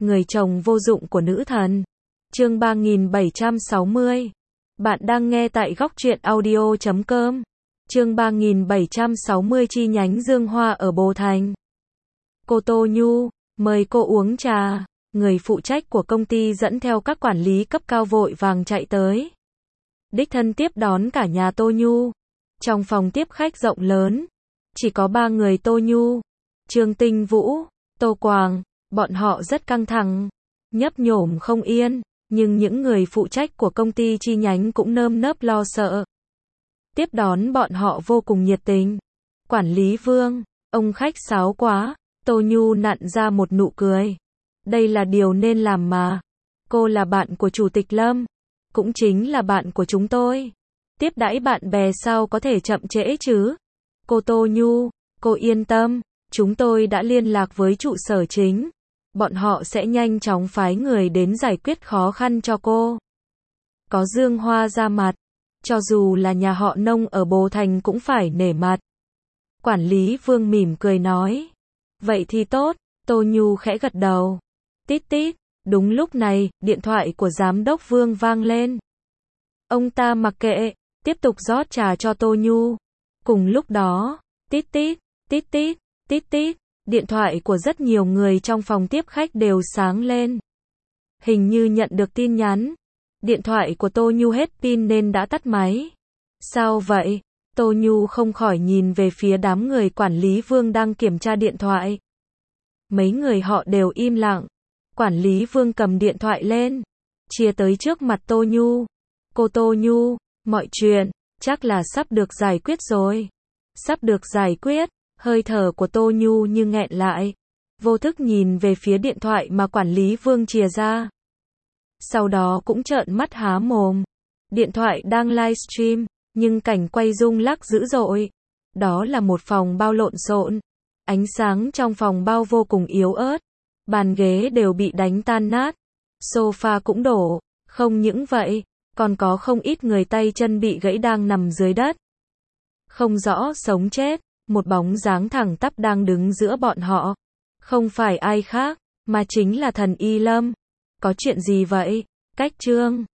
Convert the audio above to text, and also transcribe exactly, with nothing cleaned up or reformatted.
người chồng vô dụng của nữ thần. Chương ba nghìn bảy trăm sáu mươi. Bạn đang nghe tại góc truyện audio chấm com. Chương ba nghìn bảy trăm sáu mươi chi nhánh Dương Hoa ở Bồ Thành. Cô Tô Nhu, mời cô uống trà. Người phụ trách của công ty dẫn theo các quản lý cấp cao vội vàng chạy tới. Đích thân tiếp đón cả nhà Tô Nhu. Trong phòng tiếp khách rộng lớn, chỉ có ba người Tô Nhu, Trương Tinh Vũ, Tô Quàng, bọn họ rất căng thẳng, nhấp nhổm không yên, nhưng những người phụ trách của công ty chi nhánh cũng nơm nớp lo sợ. Tiếp đón bọn họ vô cùng nhiệt tình. Quản lý Vương, ông khách sáo quá, Tô Nhu nặn ra một nụ cười. Đây là điều nên làm mà. Cô là bạn của Chủ tịch Lâm, cũng chính là bạn của chúng tôi. Tiếp đãi bạn bè sao có thể chậm trễ chứ? Cô Tô Nhu, cô yên tâm, chúng tôi đã liên lạc với trụ sở chính. Bọn họ sẽ nhanh chóng phái người đến giải quyết khó khăn cho cô. Có Dương Hoa ra mặt, cho dù là nhà họ Nông ở Bồ Thành cũng phải nể mặt. Quản lý Vương mỉm cười nói. Vậy thì tốt, Tô Nhu khẽ gật đầu. Tít tít, đúng lúc này, điện thoại của giám đốc Vương vang lên. Ông ta mặc kệ, tiếp tục rót trà cho Tô Nhu. Cùng lúc đó, tít tít, tít tít, tít tít, điện thoại của rất nhiều người trong phòng tiếp khách đều sáng lên. Hình như nhận được tin nhắn. Điện thoại của Tô Nhu hết pin nên đã tắt máy. Sao vậy? Tô Nhu không khỏi nhìn về phía đám người quản lý Vương đang kiểm tra điện thoại. Mấy người họ đều im lặng. Quản lý Vương cầm điện thoại lên, chia tới trước mặt Tô Nhu. Cô Tô Nhu, mọi chuyện chắc là sắp được giải quyết rồi. Sắp được giải quyết, hơi thở của Tô Nhu như nghẹn lại. Vô thức nhìn về phía điện thoại mà quản lý Vương chìa ra. Sau đó cũng trợn mắt há mồm. Điện thoại đang livestream, nhưng cảnh quay rung lắc dữ dội. Đó là một phòng bao lộn xộn. Ánh sáng trong phòng bao vô cùng yếu ớt. Bàn ghế đều bị đánh tan nát. Sofa cũng đổ. Không những vậy, còn có không ít người tay chân bị gãy đang nằm dưới đất. Không rõ sống chết, một bóng dáng thẳng tắp đang đứng giữa bọn họ. Không phải ai khác, mà chính là thần Y Lâm. Có chuyện gì vậy? Cách Trương